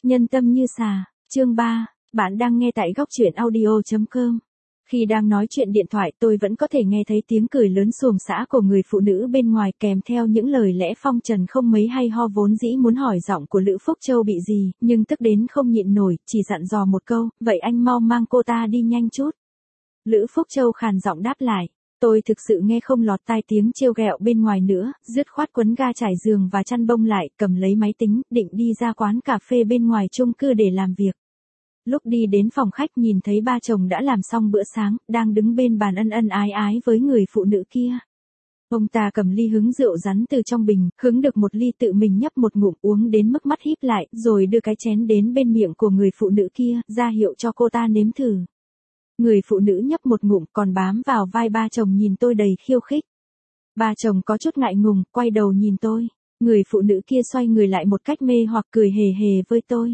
Nhân tâm như xà, chương 3, bạn đang nghe tại góc truyện audio.com. Khi đang nói chuyện điện thoại tôi vẫn có thể nghe thấy tiếng cười lớn xuồng xã của người phụ nữ bên ngoài kèm theo những lời lẽ phong trần không mấy hay ho vốn dĩ muốn hỏi giọng của Lữ Phúc Châu bị gì, nhưng tức đến không nhịn nổi, chỉ dặn dò một câu, vậy anh mau mang cô ta đi nhanh chút. Lữ Phúc Châu khàn giọng đáp lại. Tôi thực sự nghe không lọt tai tiếng trêu ghẹo bên ngoài nữa, dứt khoát quấn ga trải giường và chăn bông lại, cầm lấy máy tính, định đi ra quán cà phê bên ngoài chung cư để làm việc. Lúc đi đến phòng khách nhìn thấy ba chồng đã làm xong bữa sáng, đang đứng bên bàn ân ân ái ái với người phụ nữ kia. Ông ta cầm ly hứng rượu rắn từ trong bình, hứng được một ly tự mình nhấp một ngụm uống đến mức mắt híp lại, rồi đưa cái chén đến bên miệng của người phụ nữ kia, ra hiệu cho cô ta nếm thử. Người phụ nữ nhấp một ngụm còn bám vào vai ba chồng nhìn tôi đầy khiêu khích. Ba chồng có chút ngại ngùng, quay đầu nhìn tôi. Người phụ nữ kia xoay người lại một cách mê hoặc cười hề hề với tôi.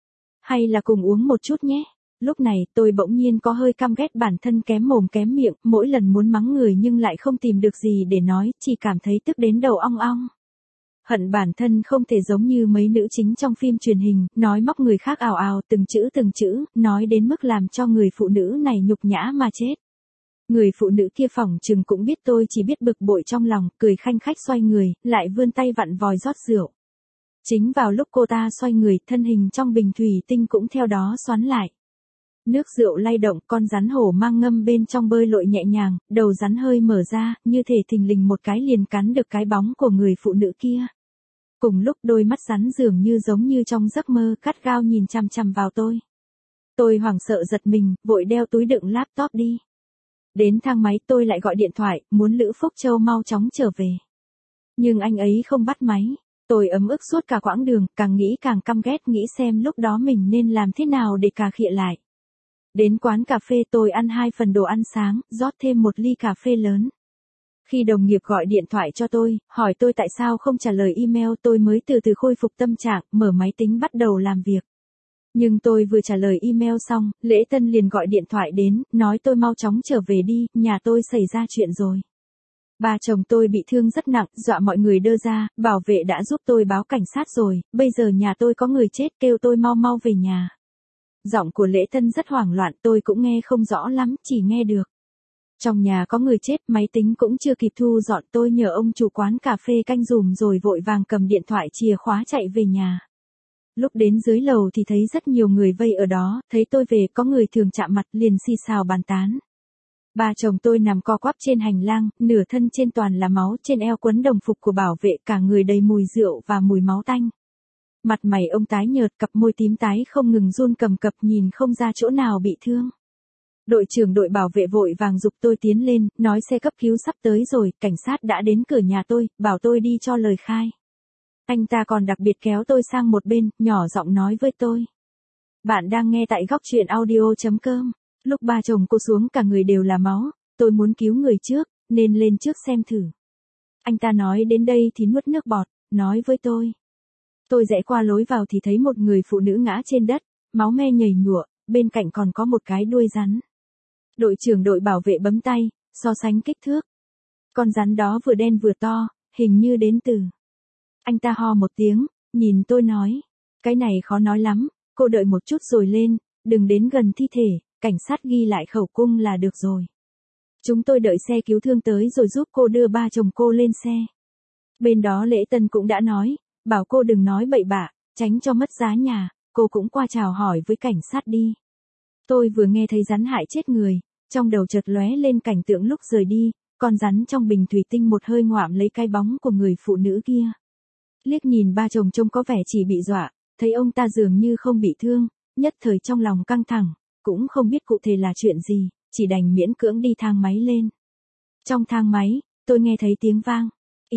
Hay là cùng uống một chút nhé. Lúc này tôi bỗng nhiên có hơi căm ghét bản thân kém mồm kém miệng, mỗi lần muốn mắng người nhưng lại không tìm được gì để nói, chỉ cảm thấy tức đến đầu ong ong. Hận bản thân không thể giống như mấy nữ chính trong phim truyền hình, nói móc người khác ào ào từng chữ, nói đến mức làm cho người phụ nữ này nhục nhã mà chết. Người phụ nữ kia phỏng chừng cũng biết tôi chỉ biết bực bội trong lòng, cười khanh khách xoay người, lại vươn tay vặn vòi rót rượu. Chính vào lúc cô ta xoay người, thân hình trong bình thủy tinh cũng theo đó xoắn lại. Nước rượu lay động, con rắn hổ mang ngâm bên trong bơi lội nhẹ nhàng, đầu rắn hơi mở ra, như thể thình lình một cái liền cắn được cái bóng của người phụ nữ kia. Cùng lúc đôi mắt rắn dường như giống như trong giấc mơ cắt gao nhìn chằm chằm vào tôi. Tôi hoảng sợ giật mình, vội đeo túi đựng laptop đi. Đến thang máy tôi lại gọi điện thoại, muốn Lữ Phúc Châu mau chóng trở về. Nhưng anh ấy không bắt máy. Tôi ấm ức suốt cả quãng đường, càng nghĩ càng căm ghét nghĩ xem lúc đó mình nên làm thế nào để cà khịa lại. Đến quán cà phê tôi ăn 2 phần đồ ăn sáng, rót thêm một ly cà phê lớn. Khi đồng nghiệp gọi điện thoại cho tôi, hỏi tôi tại sao không trả lời email tôi mới từ từ khôi phục tâm trạng, mở máy tính bắt đầu làm việc. Nhưng tôi vừa trả lời email xong, Lễ Tân liền gọi điện thoại đến, nói tôi mau chóng trở về đi, nhà tôi xảy ra chuyện rồi. Ba chồng tôi bị thương rất nặng, dọa mọi người đưa ra, bảo vệ đã giúp tôi báo cảnh sát rồi, bây giờ nhà tôi có người chết kêu tôi mau mau về nhà. Giọng của Lễ Tân rất hoảng loạn tôi cũng nghe không rõ lắm, chỉ nghe được. Trong nhà có người chết, máy tính cũng chưa kịp thu dọn tôi nhờ ông chủ quán cà phê canh dùm rồi vội vàng cầm điện thoại chìa khóa chạy về nhà. Lúc đến dưới lầu thì thấy rất nhiều người vây ở đó, thấy tôi về có người thường chạm mặt liền xì xào bàn tán. Ba chồng tôi nằm co quắp trên hành lang, nửa thân trên toàn là máu, trên eo quấn đồng phục của bảo vệ, cả người đầy mùi rượu và mùi máu tanh. Mặt mày ông tái nhợt, cặp môi tím tái không ngừng run cầm cập nhìn không ra chỗ nào bị thương. Đội trưởng đội bảo vệ vội vàng giục tôi tiến lên, nói xe cấp cứu sắp tới rồi, cảnh sát đã đến cửa nhà tôi, bảo tôi đi cho lời khai. Anh ta còn đặc biệt kéo tôi sang một bên, nhỏ giọng nói với tôi. Bạn đang nghe tại góc truyện audio.com. Lúc ba chồng cô xuống cả người đều là máu, tôi muốn cứu người trước, nên lên trước xem thử. Anh ta nói đến đây thì nuốt nước bọt, nói với tôi. Tôi rẽ qua lối vào thì thấy một người phụ nữ ngã trên đất, máu me nhầy nhụa, bên cạnh còn có một cái đuôi rắn. Đội trưởng đội bảo vệ bấm tay, so sánh kích thước. Con rắn đó vừa đen vừa to, hình như đến từ. Anh ta ho một tiếng, nhìn tôi nói. Cái này khó nói lắm, cô đợi một chút rồi lên, đừng đến gần thi thể, cảnh sát ghi lại khẩu cung là được rồi. Chúng tôi đợi xe cứu thương tới rồi giúp cô đưa ba chồng cô lên xe. Bên đó Lễ Tân cũng đã nói, bảo cô đừng nói bậy bạ, tránh cho mất giá nhà, cô cũng qua chào hỏi với cảnh sát đi. Tôi vừa nghe thấy rắn hại chết người, trong đầu chợt lóe lên cảnh tượng lúc rời đi, con rắn trong bình thủy tinh một hơi ngoạm lấy cái bóng của người phụ nữ kia. Liếc nhìn ba chồng trông có vẻ chỉ bị dọa, thấy ông ta dường như không bị thương, nhất thời trong lòng căng thẳng, cũng không biết cụ thể là chuyện gì, chỉ đành miễn cưỡng đi thang máy lên. Trong thang máy, tôi nghe thấy tiếng vang,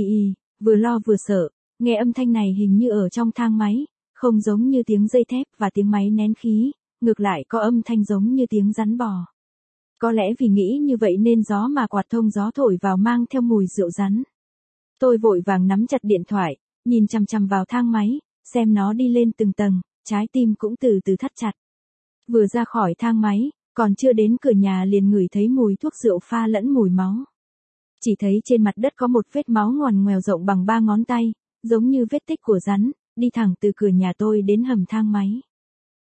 vừa lo vừa sợ, nghe âm thanh này hình như ở trong thang máy, không giống như tiếng dây thép và tiếng máy nén khí, ngược lại có âm thanh giống như tiếng rắn bò. Có lẽ vì nghĩ như vậy nên gió mà quạt thông gió thổi vào mang theo mùi rượu rắn. Tôi vội vàng nắm chặt điện thoại, nhìn chằm chằm vào thang máy, xem nó đi lên từng tầng, trái tim cũng từ từ thắt chặt. Vừa ra khỏi thang máy, còn chưa đến cửa nhà liền ngửi thấy mùi thuốc rượu pha lẫn mùi máu. Chỉ thấy trên mặt đất có một vết máu ngoằn ngoèo rộng bằng 3 ngón tay, giống như vết tích của rắn, đi thẳng từ cửa nhà tôi đến hầm thang máy.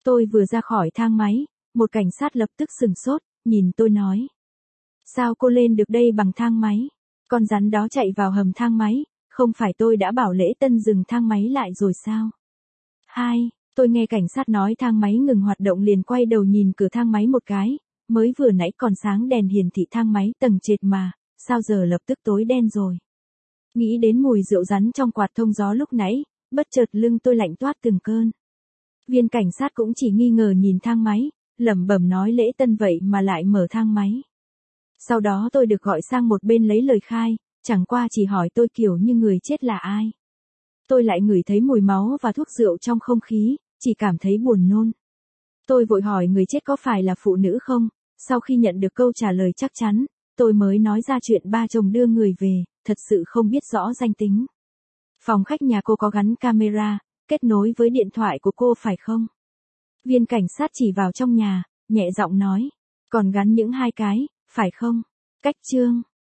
Tôi vừa ra khỏi thang máy, một cảnh sát lập tức sửng sốt, nhìn tôi nói. Sao cô lên được đây bằng thang máy? Con rắn đó chạy vào hầm thang máy, không phải tôi đã bảo Lễ Tân dừng thang máy lại rồi sao? 2. Tôi nghe cảnh sát nói thang máy ngừng hoạt động liền quay đầu nhìn cửa thang máy một cái, mới vừa nãy còn sáng đèn hiển thị thang máy tầng trệt mà, sao giờ lập tức tối đen rồi? Nghĩ đến mùi rượu rắn trong quạt thông gió lúc nãy, bất chợt lưng tôi lạnh toát từng cơn. Viên cảnh sát cũng chỉ nghi ngờ nhìn thang máy, lẩm bẩm nói Lễ Tân vậy mà lại mở thang máy. Sau đó tôi được gọi sang một bên lấy lời khai, chẳng qua chỉ hỏi tôi kiểu như người chết là ai. Tôi lại ngửi thấy mùi máu và thuốc rượu trong không khí, chỉ cảm thấy buồn nôn. Tôi vội hỏi người chết có phải là phụ nữ không, sau khi nhận được câu trả lời chắc chắn, tôi mới nói ra chuyện ba chồng đưa người về, thật sự không biết rõ danh tính. Phòng khách nhà cô có gắn camera, kết nối với điện thoại của cô phải không? Viên cảnh sát chỉ vào trong nhà, nhẹ giọng nói, còn gắn những 2 cái, phải không? Cách chương